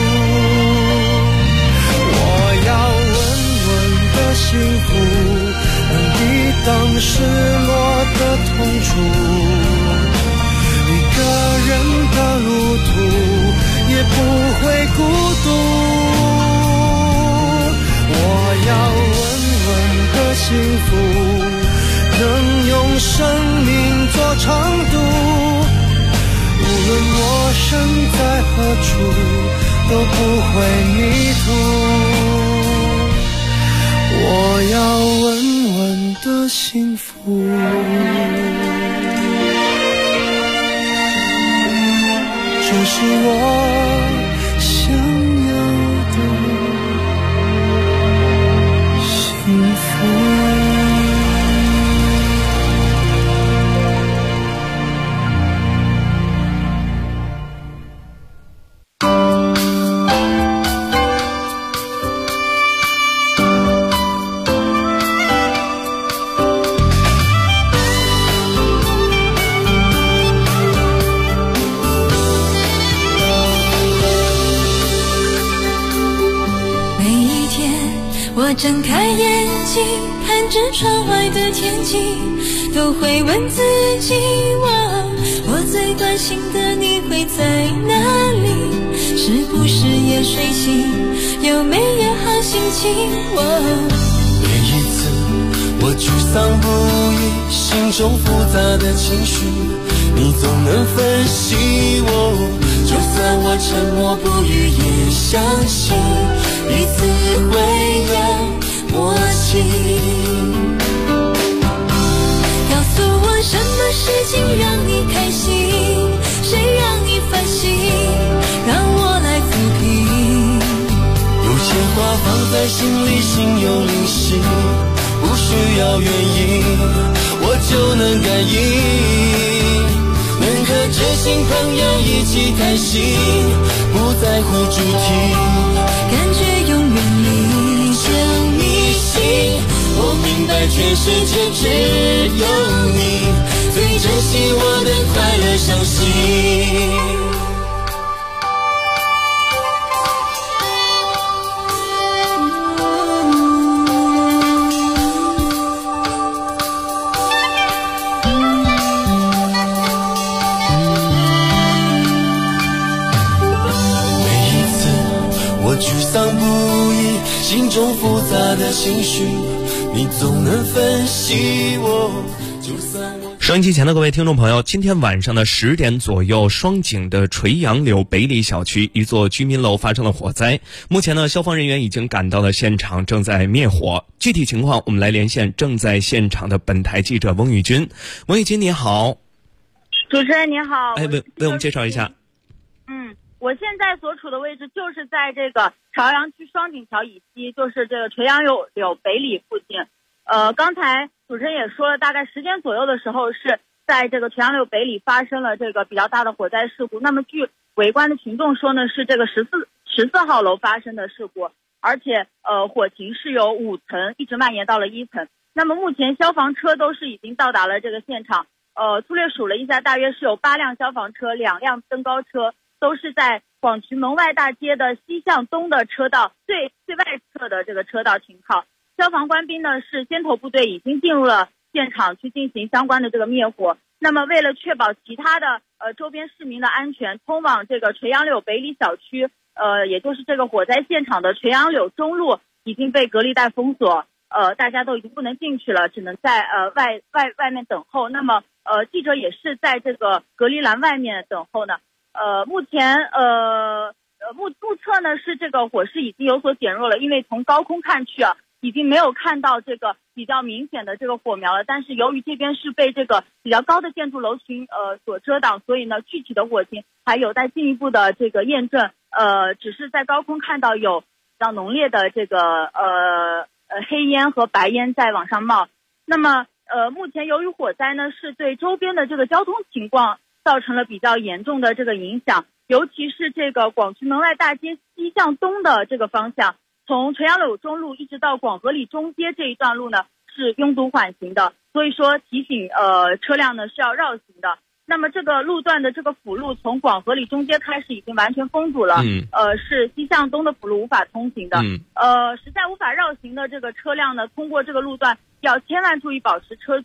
我要稳稳的幸福，能抵挡失落的痛楚。一个人的路途也不会孤独。我要稳稳的幸福，能用生命做长度。无论我身在何处，都不会迷途。我要稳稳的幸福。这是我想要的幸福。 我睁开眼睛，看着窗外的天气，都会问自己，我最关心的你会在哪里？是不是也睡醒？有没有好心情？ 每一次我沮丧不已，心中复杂的情绪，你总能分析我。就算我沉默不语，也相信彼此会有默契。 告诉我什么事情让你开心，谁让你烦心，让我来抚平。 有些话放在心里，心有灵犀，不需要原因，我就能感应。能和知心朋友一起开心，不在乎主题， 感觉永远离着你心。我明白全世界只有你最珍惜我的快乐伤心。心中复杂的情绪，你总能分析我。 收音机前的各位听众朋友，今天晚上的10点左右，双井的垂杨柳北里小区一座居民楼发生了火灾。目前呢，消防人员已经赶到了现场，正在灭火。具体情况，我们来连线正在现场的本台记者翁玉军。翁玉军，你好。 主持人您好。 为我们介绍一下。 我现在所处的位置就是在这个朝阳区双井桥以西，就是这个垂杨柳北里附近。刚才主持人也说了，大概10点左右的时候是在这个垂杨柳北里发生了这个比较大的火灾事故。那么据围观的群众说呢，是这个14号楼发生的事故，而且火情是由5层一直蔓延到了1层。那么目前消防车都是已经到达了这个现场。粗略数了一下，大约是有8辆消防车、2辆登高车。都是在广渠门外大街的西向东的车道最外侧的这个车道停靠。消防官兵呢是先头部队已经进入了现场去进行相关的这个灭火。那么为了确保其他的周边市民的安全，通往这个垂杨柳北里小区也就是这个火灾现场的垂杨柳中路已经被隔离带封锁，大家都已经不能进去了，只能在外面等候。那么记者也是在这个隔离栏外面等候呢。目前目测呢是这个火势已经有所减弱了，因为从高空看去啊，已经没有看到这个比较明显的这个火苗了。但是由于这边是被这个比较高的建筑楼群所遮挡，所以呢具体的火情还有待进一步的这个验证。只是在高空看到有比较浓烈的这个黑烟和白烟在往上冒。那么目前由于火灾呢是对周边的这个交通情况造成了比较严重的这个影响，尤其是这个广渠门外大街西向东的这个方向，从垂杨柳中路一直到广和里中街这一段路呢是拥堵缓行的。 所以说提醒车辆呢是要绕行的。那么这个路段的这个辅路从广河里中街开始已经完全封堵了，是西向东的辅路无法通行的，实在无法绕行的这个车辆呢，通过这个路段要千万注意保持车距，